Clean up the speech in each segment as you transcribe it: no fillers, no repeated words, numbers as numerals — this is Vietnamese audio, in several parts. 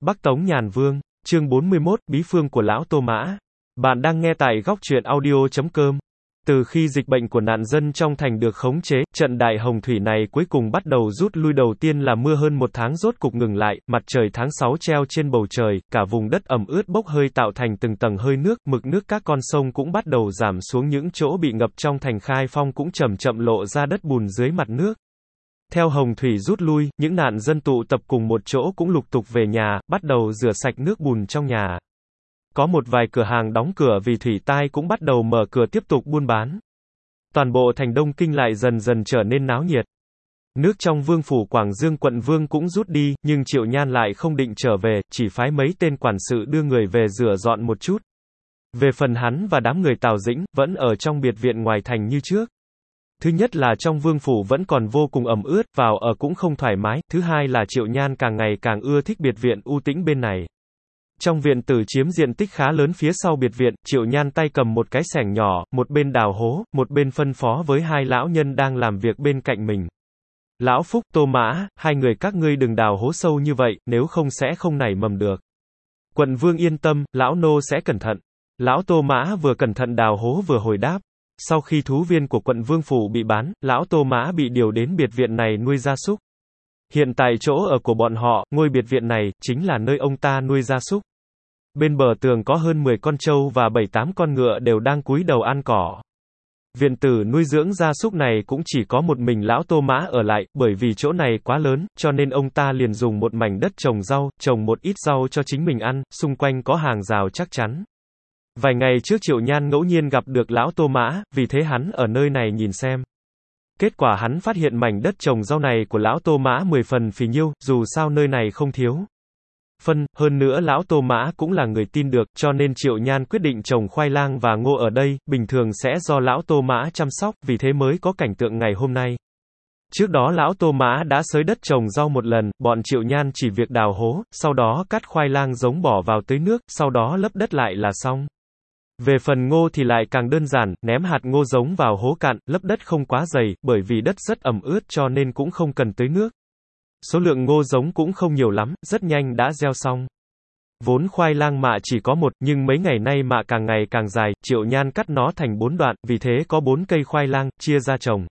Bắc Tống Nhàn Vương, chương 41, Bí phương của Lão Tô Mã. Bạn đang nghe tại góc truyện audio.com. Từ khi dịch bệnh của nạn dân trong thành được khống chế, trận đại hồng thủy này cuối cùng bắt đầu rút lui. Đầu tiên là mưa hơn một tháng rốt cục ngừng lại, mặt trời tháng 6 treo trên bầu trời, cả vùng đất ẩm ướt bốc hơi tạo thành từng tầng hơi nước, mực nước các con sông cũng bắt đầu giảm xuống, những chỗ bị ngập trong thành Khai Phong cũng chậm chậm lộ ra đất bùn dưới mặt nước. Theo hồng thủy rút lui, những nạn dân tụ tập cùng một chỗ cũng lục tục về nhà, bắt đầu rửa sạch nước bùn trong nhà. Có một vài cửa hàng đóng cửa vì thủy tai cũng bắt đầu mở cửa tiếp tục buôn bán. Toàn bộ thành Đông Kinh lại dần dần trở nên náo nhiệt. Nước trong vương phủ Quảng Dương quận Vương cũng rút đi, nhưng Triệu Nhan lại không định trở về, chỉ phái mấy tên quản sự đưa người về rửa dọn một chút. Về phần hắn và đám người Tào Dĩnh, vẫn ở trong biệt viện ngoài thành như trước. Thứ nhất là trong vương phủ vẫn còn vô cùng ẩm ướt, vào ở cũng không thoải mái. Thứ hai là Triệu Nhan càng ngày càng ưa thích biệt viện u tĩnh bên này. Trong viện tử chiếm diện tích khá lớn phía sau biệt viện, Triệu Nhan tay cầm một cái xẻng nhỏ, một bên đào hố, một bên phân phó với hai lão nhân đang làm việc bên cạnh mình. Lão Phúc, Tô Mã, hai người các ngươi đừng đào hố sâu như vậy, nếu không sẽ không nảy mầm được. Quận Vương yên tâm, lão nô sẽ cẩn thận. Lão Tô Mã vừa cẩn thận đào hố vừa hồi đáp. Sau khi thú viên của quận Vương phủ bị bán, lão Tô Mã bị điều đến biệt viện này nuôi gia súc. Hiện tại chỗ ở của bọn họ, ngôi biệt viện này, chính là nơi ông ta nuôi gia súc. Bên bờ tường có hơn 10 con trâu và 7-8 con ngựa đều đang cúi đầu ăn cỏ. Viện tử nuôi dưỡng gia súc này cũng chỉ có một mình lão Tô Mã ở lại, bởi vì chỗ này quá lớn, cho nên ông ta liền dùng một mảnh đất trồng rau, trồng một ít rau cho chính mình ăn, xung quanh có hàng rào chắc chắn. Vài ngày trước Triệu Nhan ngẫu nhiên gặp được lão Tô Mã, vì thế hắn ở nơi này nhìn xem. Kết quả hắn phát hiện mảnh đất trồng rau này của lão Tô Mã 10 phần phì nhiêu, dù sao nơi này không thiếu phân, hơn nữa lão Tô Mã cũng là người tin được, cho nên Triệu Nhan quyết định trồng khoai lang và ngô ở đây, bình thường sẽ do lão Tô Mã chăm sóc, vì thế mới có cảnh tượng ngày hôm nay. Trước đó lão Tô Mã đã xới đất trồng rau một lần, bọn Triệu Nhan chỉ việc đào hố, sau đó cắt khoai lang giống bỏ vào tưới nước, sau đó lấp đất lại là xong. Về phần ngô thì lại càng đơn giản, ném hạt ngô giống vào hố cạn, lấp đất không quá dày, bởi vì đất rất ẩm ướt cho nên cũng không cần tưới nước. Số lượng ngô giống cũng không nhiều lắm, rất nhanh đã gieo xong. Vốn khoai lang mạ chỉ có một, nhưng mấy ngày nay mạ càng ngày càng dài, Triệu Nhan cắt nó thành 4 đoạn, vì thế có 4 cây khoai lang, chia ra trồng.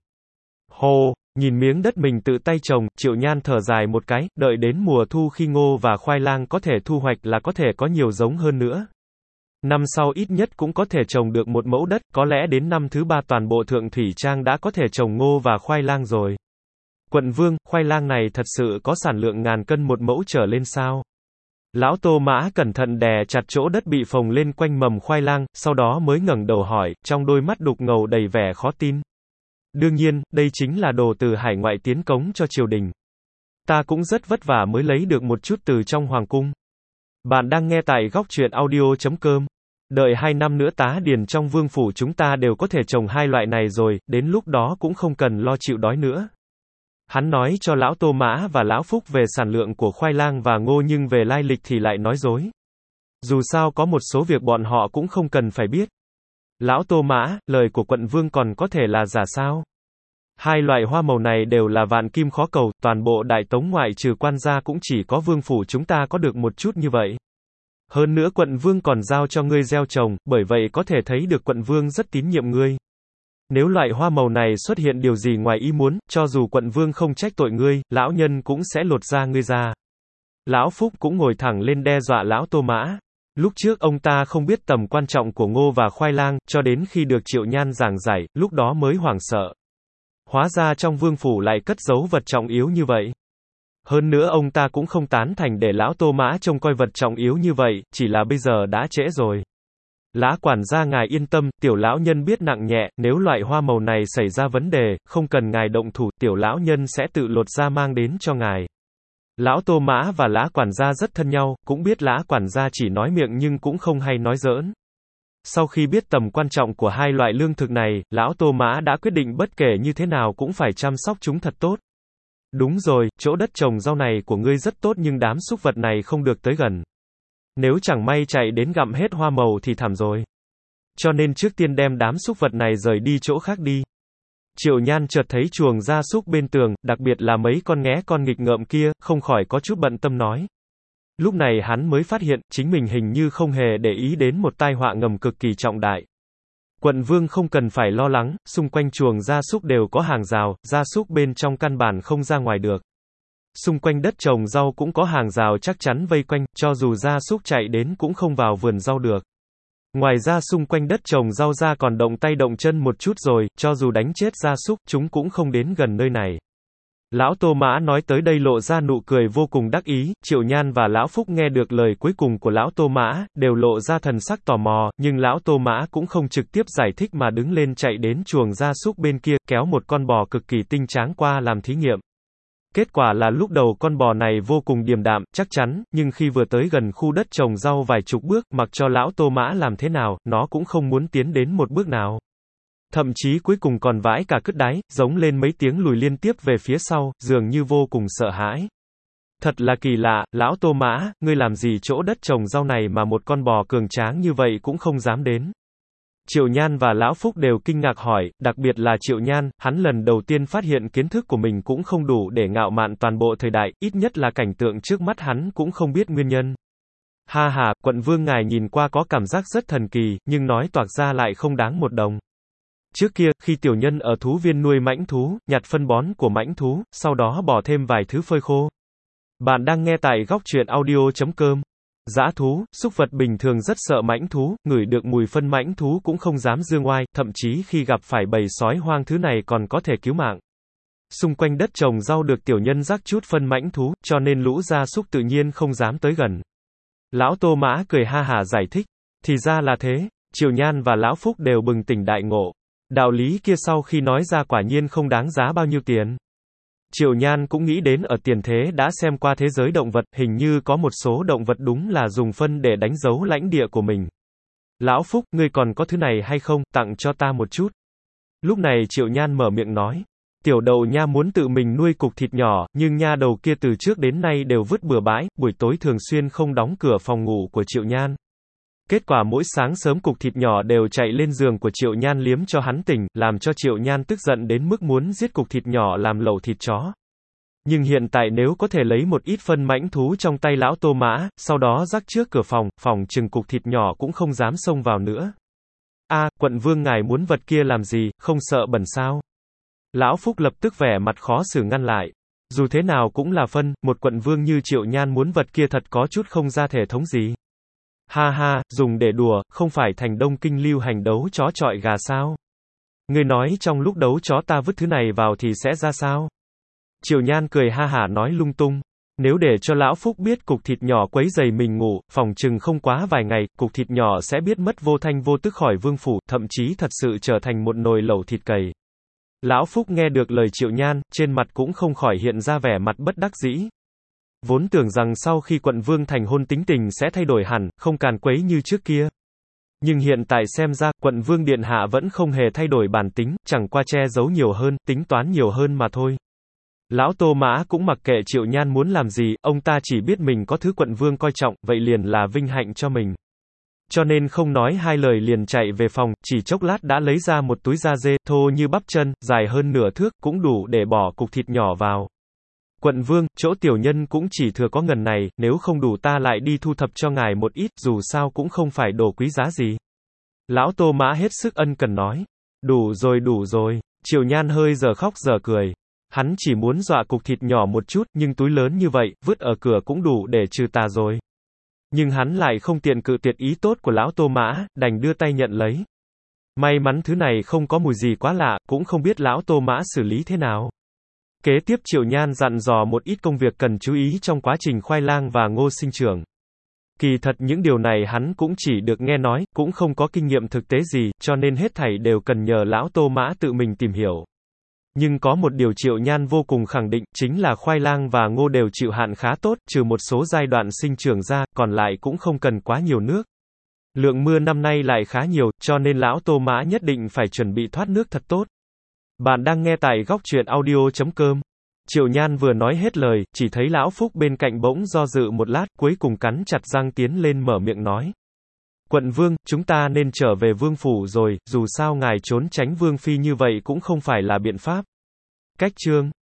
Hồ, nhìn miếng đất mình tự tay trồng, Triệu Nhan thở dài một cái, đợi đến mùa thu khi ngô và khoai lang có thể thu hoạch là có thể có nhiều giống hơn nữa. Năm sau ít nhất cũng có thể trồng được một mẫu đất, có lẽ đến năm thứ 3 toàn bộ Thượng Thủy Trang đã có thể trồng ngô và khoai lang rồi. Quận Vương, khoai lang này thật sự có sản lượng ngàn cân một mẫu trở lên sao? Lão Tô Mã cẩn thận đè chặt chỗ đất bị phồng lên quanh mầm khoai lang, sau đó mới ngẩng đầu hỏi, trong đôi mắt đục ngầu đầy vẻ khó tin. Đương nhiên, đây chính là đồ từ hải ngoại tiến cống cho triều đình. Ta cũng rất vất vả mới lấy được một chút từ trong hoàng cung. Bạn đang nghe tại góc truyện audio.com. Đợi 2 năm nữa tá điền trong vương phủ chúng ta đều có thể trồng hai loại này rồi, đến lúc đó cũng không cần lo chịu đói nữa. Hắn nói cho lão Tô Mã và lão Phúc về sản lượng của khoai lang và ngô, nhưng về lai lịch thì lại nói dối. Dù sao có một số việc bọn họ cũng không cần phải biết. Lão Tô Mã, lời của quận Vương còn có thể là giả sao? Hai loại hoa màu này đều là vạn kim khó cầu, toàn bộ Đại Tống ngoại trừ quan gia cũng chỉ có vương phủ chúng ta có được một chút như vậy. Hơn nữa quận Vương còn giao cho ngươi gieo trồng, bởi vậy có thể thấy được quận Vương rất tín nhiệm ngươi. Nếu loại hoa màu này xuất hiện điều gì ngoài ý muốn, cho dù quận Vương không trách tội ngươi, lão nhân cũng sẽ lột da ngươi ra. Lão Phúc cũng ngồi thẳng lên đe dọa lão Tô Mã. Lúc trước ông ta không biết tầm quan trọng của ngô và khoai lang, cho đến khi được Triệu Nhan giảng giải, lúc đó mới hoảng sợ. Hóa ra trong vương phủ lại cất giấu vật trọng yếu như vậy. Hơn nữa ông ta cũng không tán thành để lão Tô Mã trông coi vật trọng yếu như vậy, chỉ là bây giờ đã trễ rồi. Lã quản gia ngài yên tâm, tiểu lão nhân biết nặng nhẹ, nếu loại hoa màu này xảy ra vấn đề, không cần ngài động thủ, tiểu lão nhân sẽ tự lột ra mang đến cho ngài. Lão Tô Mã và Lã quản gia rất thân nhau, cũng biết Lã quản gia chỉ nói miệng nhưng cũng không hay nói giỡn. Sau khi biết tầm quan trọng của hai loại lương thực này, lão Tô Mã đã quyết định bất kể như thế nào cũng phải chăm sóc chúng thật tốt. Đúng rồi, chỗ đất trồng rau này của ngươi rất tốt nhưng đám súc vật này không được tới gần. Nếu chẳng may chạy đến gặm hết hoa màu thì thảm rồi. Cho nên trước tiên đem đám súc vật này rời đi chỗ khác đi. Triệu Nhan chợt thấy chuồng gia súc bên tường, đặc biệt là mấy con nghé con nghịch ngợm kia, không khỏi có chút bận tâm nói. Lúc này hắn mới phát hiện, chính mình hình như không hề để ý đến một tai họa ngầm cực kỳ trọng đại. Quận vương không cần phải lo lắng, xung quanh chuồng gia súc đều có hàng rào, gia súc bên trong căn bản không ra ngoài được. Xung quanh đất trồng rau cũng có hàng rào chắc chắn vây quanh, cho dù gia súc chạy đến cũng không vào vườn rau được. Ngoài ra xung quanh đất trồng rau ra còn động tay động chân một chút rồi, cho dù đánh chết gia súc, chúng cũng không đến gần nơi này. Lão Tô Mã nói tới đây lộ ra nụ cười vô cùng đắc ý, Triệu Nhan và Lão Phúc nghe được lời cuối cùng của Lão Tô Mã, đều lộ ra thần sắc tò mò, nhưng Lão Tô Mã cũng không trực tiếp giải thích mà đứng lên chạy đến chuồng gia súc bên kia, kéo một con bò cực kỳ tinh tráng qua làm thí nghiệm. Kết quả là lúc đầu con bò này vô cùng điềm đạm, chắc chắn, nhưng khi vừa tới gần khu đất trồng rau vài chục bước, mặc cho Lão Tô Mã làm thế nào, nó cũng không muốn tiến đến một bước nào. Thậm chí cuối cùng còn vãi cả cứt đáy, giống lên mấy tiếng lùi liên tiếp về phía sau, dường như vô cùng sợ hãi. Thật là kỳ lạ, Lão Tô Mã, ngươi làm gì chỗ đất trồng rau này mà một con bò cường tráng như vậy cũng không dám đến. Triệu Nhan và Lão Phúc đều kinh ngạc hỏi, đặc biệt là Triệu Nhan, hắn lần đầu tiên phát hiện kiến thức của mình cũng không đủ để ngạo mạn toàn bộ thời đại, ít nhất là cảnh tượng trước mắt hắn cũng không biết nguyên nhân. Ha ha, quận vương ngài nhìn qua có cảm giác rất thần kỳ, nhưng nói toạc ra lại không đáng một đồng. Trước kia, khi tiểu nhân ở thú viên nuôi mãnh thú, nhặt phân bón của mãnh thú, sau đó bỏ thêm vài thứ phơi khô. Bạn đang nghe tại góc truyện audio.com. Dã thú, súc vật bình thường rất sợ mãnh thú, ngửi được mùi phân mãnh thú cũng không dám dương oai, thậm chí khi gặp phải bầy sói hoang thứ này còn có thể cứu mạng. Xung quanh đất trồng rau được tiểu nhân rắc chút phân mãnh thú, cho nên lũ gia súc tự nhiên không dám tới gần. Lão Tô Mã cười ha hả giải thích. Thì ra là thế, Triệu Nhan và Lão Phúc đều bừng tỉnh đại ngộ. Đạo lý kia sau khi nói ra quả nhiên không đáng giá bao nhiêu tiền. Triệu Nhan cũng nghĩ đến ở tiền thế đã xem qua thế giới động vật, hình như có một số động vật đúng là dùng phân để đánh dấu lãnh địa của mình. Lão Phúc, ngươi còn có thứ này hay không, tặng cho ta một chút. Lúc này Triệu Nhan mở miệng nói. Tiểu đầu nha muốn tự mình nuôi cục thịt nhỏ, nhưng nha đầu kia từ trước đến nay đều vứt bừa bãi, buổi tối thường xuyên không đóng cửa phòng ngủ của Triệu Nhan. Kết quả mỗi sáng sớm cục thịt nhỏ đều chạy lên giường của Triệu Nhan liếm cho hắn tỉnh, làm cho Triệu Nhan tức giận đến mức muốn giết cục thịt nhỏ làm lẩu thịt chó. Nhưng hiện tại nếu có thể lấy một ít phân mãnh thú trong tay Lão Tô Mã, sau đó rắc trước cửa phòng chừng cục thịt nhỏ cũng không dám xông vào nữa. Quận vương ngài muốn vật kia làm gì, không sợ bẩn sao? Lão Phúc lập tức vẻ mặt khó xử ngăn lại. Dù thế nào cũng là phân, một quận vương như Triệu Nhan muốn vật kia thật có chút không ra thể thống gì. Ha ha, dùng để đùa, không phải thành Đông Kinh lưu hành đấu chó chọi gà sao? Ngươi nói trong lúc đấu chó ta vứt thứ này vào thì sẽ ra sao? Triệu Nhan cười ha hả nói lung tung. Nếu để cho Lão Phúc biết cục thịt nhỏ quấy giày mình ngủ, phòng chừng không quá vài ngày, cục thịt nhỏ sẽ biết mất vô thanh vô tức khỏi vương phủ, thậm chí thật sự trở thành một nồi lẩu thịt cầy. Lão Phúc nghe được lời Triệu Nhan, trên mặt cũng không khỏi hiện ra vẻ mặt bất đắc dĩ. Vốn tưởng rằng sau khi quận vương thành hôn tính tình sẽ thay đổi hẳn, không càn quấy như trước kia. Nhưng hiện tại xem ra, quận vương điện hạ vẫn không hề thay đổi bản tính, chẳng qua che giấu nhiều hơn, tính toán nhiều hơn mà thôi. Lão Tô Mã cũng mặc kệ Triệu Nhan muốn làm gì, ông ta chỉ biết mình có thứ quận vương coi trọng, vậy liền là vinh hạnh cho mình. Cho nên không nói hai lời liền chạy về phòng, chỉ chốc lát đã lấy ra một túi da dê, thô như bắp chân, dài hơn nửa thước, cũng đủ để bỏ cục thịt nhỏ vào. Quận vương, chỗ tiểu nhân cũng chỉ thừa có ngần này, nếu không đủ ta lại đi thu thập cho ngài một ít, dù sao cũng không phải đồ quý giá gì. Lão Tô Mã hết sức ân cần nói. Đủ rồi. Triệu Nhan hơi giờ khóc giờ cười. Hắn chỉ muốn dọa cục thịt nhỏ một chút, nhưng túi lớn như vậy, vứt ở cửa cũng đủ để trừ tà rồi. Nhưng hắn lại không tiện cự tuyệt ý tốt của Lão Tô Mã, đành đưa tay nhận lấy. May mắn thứ này không có mùi gì quá lạ, cũng không biết Lão Tô Mã xử lý thế nào. Kế tiếp Triệu Nhan dặn dò một ít công việc cần chú ý trong quá trình khoai lang và ngô sinh trưởng. Kỳ thật những điều này hắn cũng chỉ được nghe nói, cũng không có kinh nghiệm thực tế gì, cho nên hết thảy đều cần nhờ Lão Tô Mã tự mình tìm hiểu. Nhưng có một điều Triệu Nhan vô cùng khẳng định, chính là khoai lang và ngô đều chịu hạn khá tốt, trừ một số giai đoạn sinh trưởng ra, còn lại cũng không cần quá nhiều nước. Lượng mưa năm nay lại khá nhiều, cho nên Lão Tô Mã nhất định phải chuẩn bị thoát nước thật tốt. Bạn đang nghe tại góc truyện audio.com. Triệu Nhan vừa nói hết lời, chỉ thấy Lão Phúc bên cạnh bỗng do dự một lát, cuối cùng cắn chặt răng tiến lên mở miệng nói. Quận vương, chúng ta nên trở về vương phủ rồi, dù sao ngài trốn tránh vương phi như vậy cũng không phải là biện pháp. Cách chương